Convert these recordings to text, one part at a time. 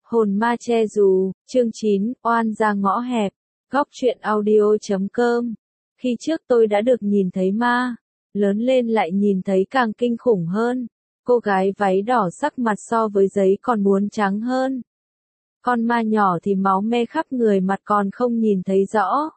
Hồn ma che dù, chương 9, oan ra ngõ hẹp, góc truyện audio.com. Khi trước tôi đã được nhìn thấy ma, lớn lên lại nhìn thấy càng kinh khủng hơn. Cô gái váy đỏ sắc mặt so với giấy còn muốn trắng hơn. Con ma nhỏ thì máu me khắp người, mặt còn không nhìn thấy rõ.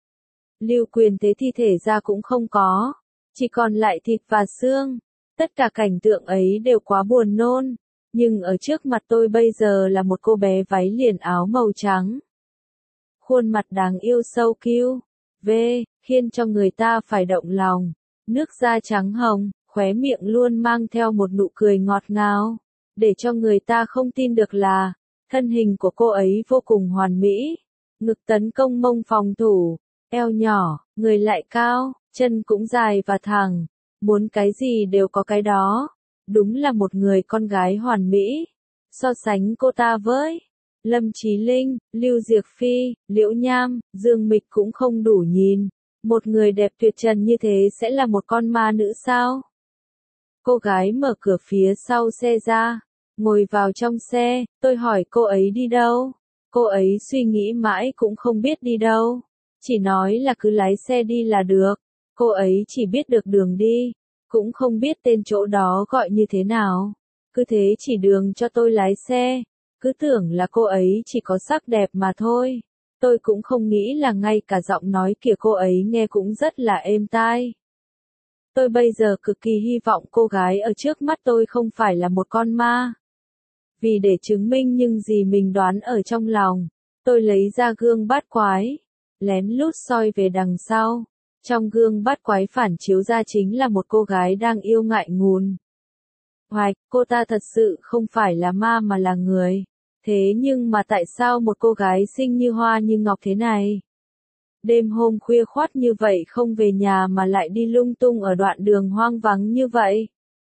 Lưu Quyền thế thi thể ra cũng không có, chỉ còn lại thịt và xương. Tất cả cảnh tượng ấy đều quá buồn nôn. Nhưng ở trước mặt tôi bây giờ là một cô bé váy liền áo màu trắng. Khuôn mặt đáng yêu sâu kiêu, khiến cho người ta phải động lòng. Nước da trắng hồng, khóe miệng luôn mang theo một nụ cười ngọt ngào. Để cho người ta không tin được là, thân hình của cô ấy vô cùng hoàn mỹ. Ngực tấn công, mông phòng thủ, eo nhỏ, người lại cao, chân cũng dài và thẳng. Muốn cái gì đều có cái đó. Đúng là một người con gái hoàn mỹ. So sánh cô ta với Lâm Chí Linh, Lưu Diệc Phi, Liễu Nham, Dương Mịch cũng không đủ nhìn. Một người đẹp tuyệt trần như thế sẽ là một con ma nữ sao? Cô gái mở cửa phía sau xe ra, ngồi vào trong xe, tôi hỏi cô ấy đi đâu? Cô ấy suy nghĩ mãi cũng không biết đi đâu. Chỉ nói là cứ lái xe đi là được. Cô ấy chỉ biết được đường đi, cũng không biết tên chỗ đó gọi như thế nào. Cứ thế chỉ đường cho tôi lái xe, cứ tưởng là cô ấy chỉ có sắc đẹp mà thôi. Tôi cũng không nghĩ là ngay cả giọng nói của cô ấy nghe cũng rất là êm tai. Tôi bây giờ cực kỳ hy vọng cô gái ở trước mắt tôi không phải là một con ma. Vì để chứng minh những gì mình đoán ở trong lòng, tôi lấy ra gương bát quái, lén lút soi về đằng sau. Trong gương bát quái phản chiếu ra chính là một cô gái đang yêu ngại ngùng. Hoạch, cô ta thật sự không phải là ma mà là người. Thế nhưng mà tại sao một cô gái xinh như hoa như ngọc thế này? Đêm hôm khuya khoắt như vậy không về nhà mà lại đi lung tung ở đoạn đường hoang vắng như vậy.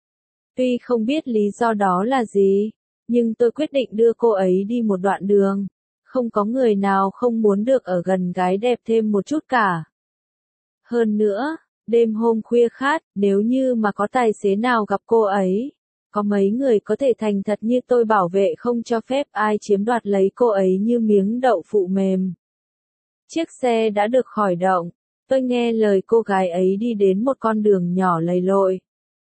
Tuy không biết lý do đó là gì, nhưng tôi quyết định đưa cô ấy đi một đoạn đường. Không có người nào không muốn được ở gần gái đẹp thêm một chút cả. Hơn nữa, đêm hôm khuya khát, nếu như mà có tài xế nào gặp cô ấy, có mấy người có thể thành thật như tôi bảo vệ không cho phép ai chiếm đoạt lấy cô ấy như miếng đậu phụ mềm. Chiếc xe đã được khởi động, tôi nghe lời cô gái ấy đi đến một con đường nhỏ lầy lội.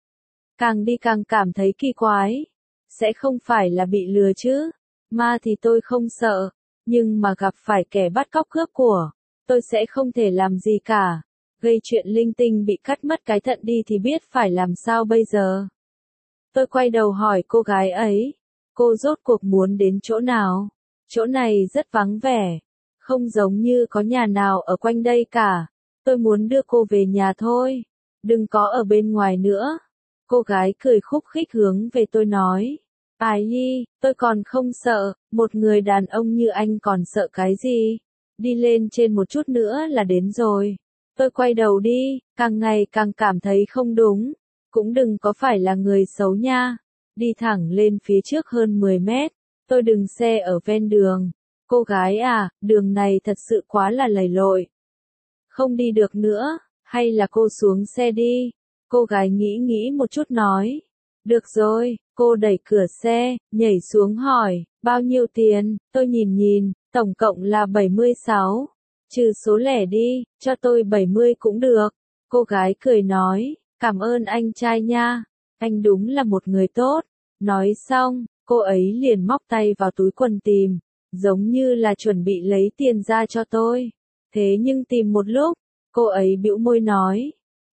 Càng đi càng cảm thấy kỳ quái. Sẽ không phải là bị lừa chứ? Ma thì tôi không sợ, nhưng mà gặp phải kẻ bắt cóc cướp của, tôi sẽ không thể làm gì cả. Gây chuyện linh tinh bị cắt mất cái thận đi thì biết phải làm sao bây giờ. Tôi quay đầu hỏi cô gái ấy, cô rốt cuộc muốn đến chỗ nào? Chỗ này rất vắng vẻ, không giống như có nhà nào ở quanh đây cả. Tôi muốn đưa cô về nhà thôi, đừng có ở bên ngoài nữa. Cô gái cười khúc khích hướng về tôi nói, Ái Nhi, tôi còn không sợ, một người đàn ông như anh còn sợ cái gì? Đi lên trên một chút nữa là đến rồi. Tôi quay đầu đi, càng ngày càng cảm thấy không đúng. Cũng đừng có phải là người xấu nha. Đi thẳng lên phía trước hơn 10 mét. Tôi dừng xe ở ven đường. Cô gái à, đường này thật sự quá là lầy lội. Không đi được nữa, hay là cô xuống xe đi. Cô gái nghĩ một chút nói. Được rồi, cô đẩy cửa xe, nhảy xuống hỏi, bao nhiêu tiền? Tôi nhìn, tổng cộng là 76. Trừ số lẻ đi, cho tôi 70 cũng được. Cô gái cười nói, cảm ơn anh trai nha, anh đúng là một người tốt. Nói xong, cô ấy liền móc tay vào túi quần tìm, giống như là chuẩn bị lấy tiền ra cho tôi. Thế nhưng tìm một lúc, cô ấy bĩu môi nói,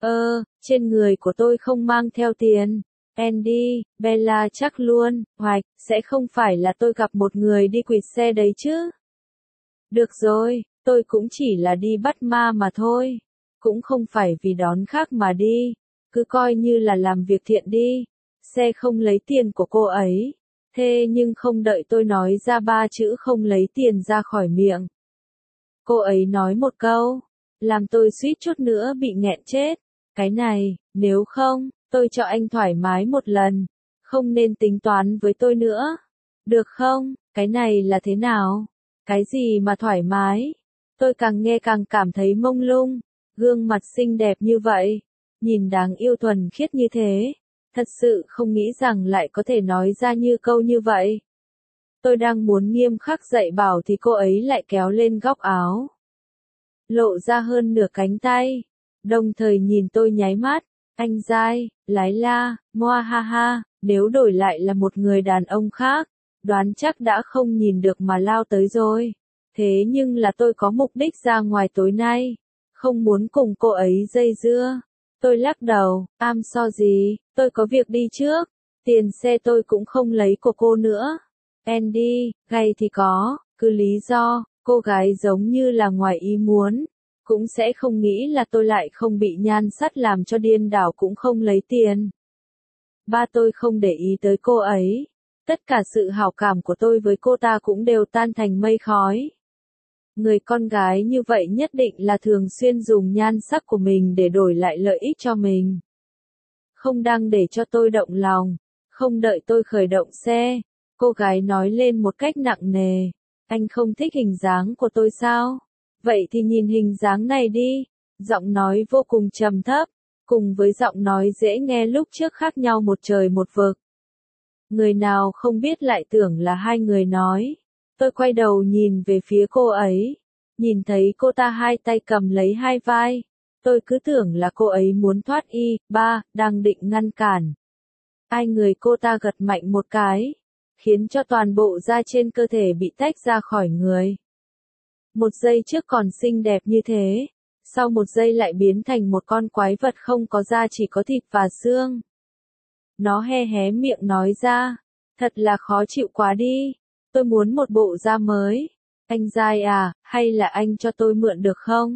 trên người của tôi không mang theo tiền. Andy, Bella chắc luôn, Hoạch, sẽ không phải là tôi gặp một người đi quỵt xe đấy chứ? Được rồi, tôi cũng chỉ là đi bắt ma mà thôi. Cũng không phải vì đón khác mà đi. Cứ coi như là làm việc thiện đi. Xe không lấy tiền của cô ấy. Thế nhưng không đợi tôi nói ra 3 chữ không lấy tiền ra khỏi miệng. Cô ấy nói một câu, làm tôi suýt chút nữa bị nghẹn chết. Cái này, nếu không, tôi cho anh thoải mái một lần. Không nên tính toán với tôi nữa. Được không? Cái này là thế nào? Cái gì mà thoải mái? Tôi càng nghe càng cảm thấy mông lung. Gương mặt xinh đẹp như vậy, nhìn đáng yêu thuần khiết như thế. Thật sự không nghĩ rằng lại có thể nói ra như câu như vậy. Tôi đang muốn nghiêm khắc dạy bảo thì cô ấy lại kéo lên góc áo, lộ ra hơn nửa cánh tay, đồng thời nhìn tôi nháy mắt. Anh dai, lái la, moa ha ha, nếu đổi lại là một người đàn ông khác, đoán chắc đã không nhìn được mà lao tới rồi. Thế nhưng là tôi có mục đích ra ngoài tối nay, không muốn cùng cô ấy dây dưa. Tôi lắc đầu, sorry, tôi có việc đi trước, tiền xe tôi cũng không lấy của cô nữa. Andy, gay thì có, cứ lý do, cô gái giống như là ngoài ý muốn, cũng sẽ không nghĩ là tôi lại không bị nhan sắc làm cho điên đảo cũng không lấy tiền. Ba tôi không để ý tới cô ấy, tất cả sự hảo cảm của tôi với cô ta cũng đều tan thành mây khói. Người con gái như vậy nhất định là thường xuyên dùng nhan sắc của mình để đổi lại lợi ích cho mình. Không đang để cho tôi động lòng, không đợi tôi khởi động xe, cô gái nói lên một cách nặng nề, anh không thích hình dáng của tôi sao? Vậy thì nhìn hình dáng này đi, giọng nói vô cùng trầm thấp, cùng với giọng nói dễ nghe lúc trước khác nhau một trời một vực. Người nào không biết lại tưởng là hai người nói. Tôi quay đầu nhìn về phía cô ấy, nhìn thấy cô ta hai tay cầm lấy hai vai. Tôi cứ tưởng là cô ấy muốn thoát đang định ngăn cản. Ai người cô ta gật mạnh một cái, khiến cho toàn bộ da trên cơ thể bị tách ra khỏi người. Một giây trước còn xinh đẹp như thế, sau một giây lại biến thành một con quái vật không có da chỉ có thịt và xương. Nó hé miệng nói ra, thật là khó chịu quá đi, tôi muốn một bộ da mới. Anh dai à, hay là anh cho tôi mượn được không?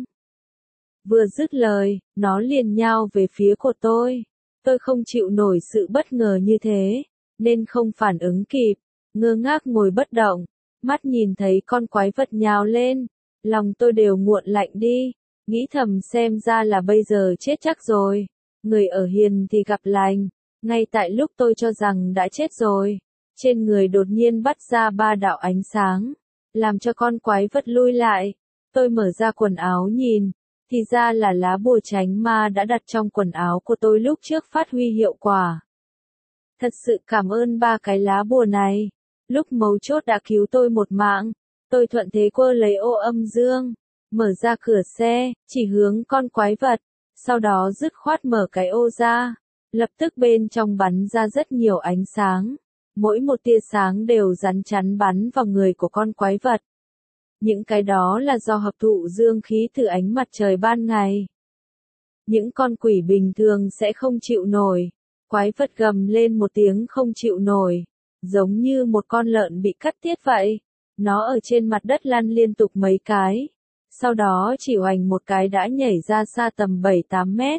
Vừa dứt lời, nó liền nhào về phía của tôi. Tôi không chịu nổi sự bất ngờ như thế, nên không phản ứng kịp, ngơ ngác ngồi bất động, mắt nhìn thấy con quái vật nhào lên, lòng tôi đều nguội lạnh đi, nghĩ thầm xem ra là bây giờ chết chắc rồi, người ở hiền thì gặp lành, ngay tại lúc tôi cho rằng đã chết rồi, trên người đột nhiên bắt ra ba đạo ánh sáng, làm cho con quái vật lui lại, tôi mở ra quần áo nhìn, thì ra là lá bùa tránh ma đã đặt trong quần áo của tôi lúc trước phát huy hiệu quả. Thật sự cảm ơn ba cái lá bùa này, lúc mấu chốt đã cứu tôi một mạng, tôi thuận thế quơ lấy ô âm dương, mở ra cửa xe, chỉ hướng con quái vật, sau đó dứt khoát mở cái ô ra, lập tức bên trong bắn ra rất nhiều ánh sáng, mỗi một tia sáng đều rắn chắn bắn vào người của con quái vật. Những cái đó là do hấp thụ dương khí từ ánh mặt trời ban ngày. Những con quỷ bình thường sẽ không chịu nổi. Quái vật gầm lên một tiếng không chịu nổi, giống như một con lợn bị cắt tiết vậy. Nó ở trên mặt đất lăn liên tục mấy cái. Sau đó chỉ oành một cái đã nhảy ra xa tầm 7-8 mét.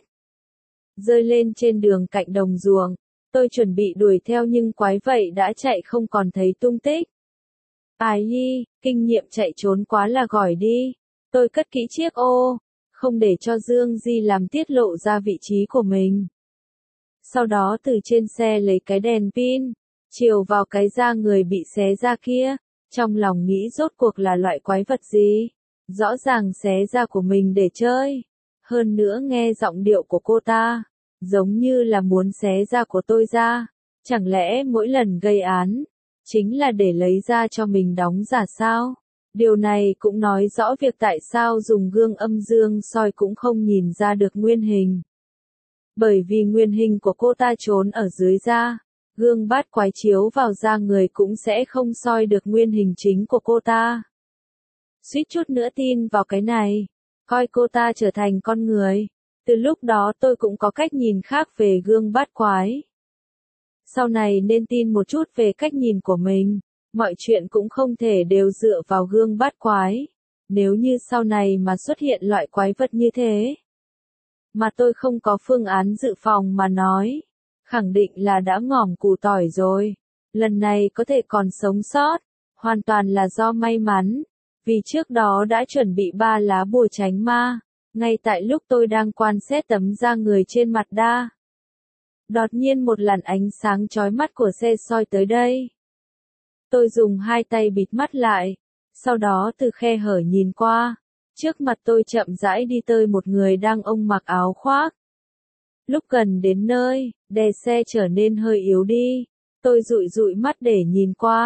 Rơi lên trên đường cạnh đồng ruộng. Tôi chuẩn bị đuổi theo nhưng quái vậy đã chạy không còn thấy tung tích. Ai hi, kinh nghiệm chạy trốn quá là giỏi đi. Tôi cất kỹ chiếc ô, không để cho Dương Di làm tiết lộ ra vị trí của mình. Sau đó từ trên xe lấy cái đèn pin, chiếu vào cái da người bị xé ra kia, trong lòng nghĩ rốt cuộc là loại quái vật gì. Rõ ràng xé da của mình để chơi. Hơn nữa nghe giọng điệu của cô ta, giống như là muốn xé da của tôi ra. Chẳng lẽ mỗi lần gây án, chính là để lấy ra cho mình đóng giả sao? Điều này cũng nói rõ việc tại sao dùng gương âm dương soi cũng không nhìn ra được nguyên hình. Bởi vì nguyên hình của cô ta trốn ở dưới da, gương bát quái chiếu vào da người cũng sẽ không soi được nguyên hình chính của cô ta. Suýt chút nữa tin vào cái này, coi cô ta trở thành con người. Từ lúc đó tôi cũng có cách nhìn khác về gương bát quái. Sau này nên tin một chút về cách nhìn của mình, mọi chuyện cũng không thể đều dựa vào gương bát quái. Nếu như sau này mà xuất hiện loại quái vật như thế, mà tôi không có phương án dự phòng mà nói, khẳng định là đã ngỏm củ tỏi rồi. Lần này có thể còn sống sót, hoàn toàn là do may mắn, vì trước đó đã chuẩn bị 3 lá bùa tránh ma, ngay tại lúc tôi đang quan sát tấm da người trên mặt đa. Đột nhiên một làn ánh sáng chói mắt của xe soi tới đây. Tôi dùng hai tay bịt mắt lại, sau đó từ khe hở nhìn qua, trước mặt tôi chậm rãi đi tới một người đang ông mặc áo khoác. Lúc gần đến nơi, đèn xe trở nên hơi yếu đi, tôi dụi dụi mắt để nhìn qua,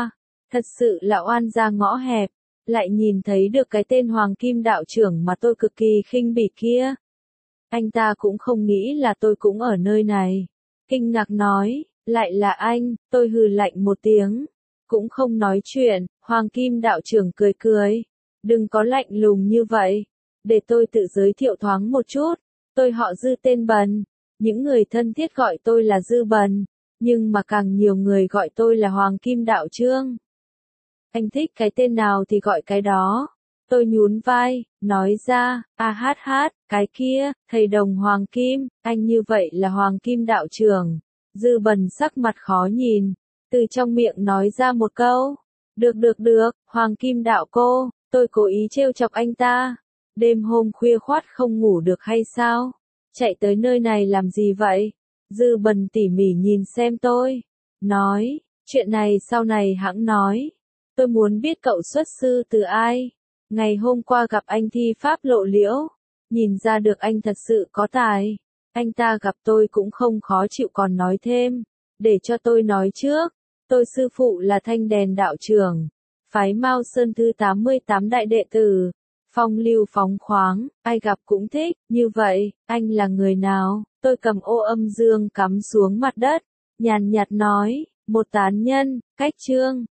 Thật sự là oan ra ngõ hẹp, lại nhìn thấy được cái tên Hoàng Kim đạo trưởng mà tôi cực kỳ khinh bỉ kia. Anh ta cũng không nghĩ là tôi cũng ở nơi này. Kinh ngạc nói, lại là anh, tôi hừ lạnh một tiếng. Cũng không nói chuyện, Hoàng Kim đạo trưởng cười cười. Đừng có lạnh lùng như vậy. Để tôi tự giới thiệu thoáng một chút. Tôi họ Dư tên Bần. Những người thân thiết gọi tôi là Dư Bần. Nhưng mà càng nhiều người gọi tôi là Hoàng Kim đạo trương. Anh thích cái tên nào thì gọi cái đó. Tôi nhún vai, nói ra, cái kia, thầy đồng Hoàng Kim, anh như vậy là Hoàng Kim đạo trưởng. Dư Bần sắc mặt khó nhìn, từ trong miệng nói ra một câu. Được, Hoàng Kim đạo cô, tôi cố ý trêu chọc anh ta. Đêm hôm khuya khoắt không ngủ được hay sao? Chạy tới nơi này làm gì vậy? Dư Bần tỉ mỉ nhìn xem tôi. Nói, chuyện này sau này hãng nói. Tôi muốn biết cậu xuất sư từ ai. Ngày hôm qua gặp anh thi pháp lộ liễu. Nhìn ra được anh thật sự có tài. Anh ta gặp tôi cũng không khó chịu còn nói thêm. Để cho tôi nói trước. Tôi sư phụ là Thanh Đèn đạo trưởng. Phái Mao Sơn thứ 88 đại đệ tử. Phong lưu phóng khoáng, ai gặp cũng thích. Như vậy, anh là người nào? Tôi cầm ô âm dương cắm xuống mặt đất. Nhàn nhạt nói, một tán nhân, cách Trương.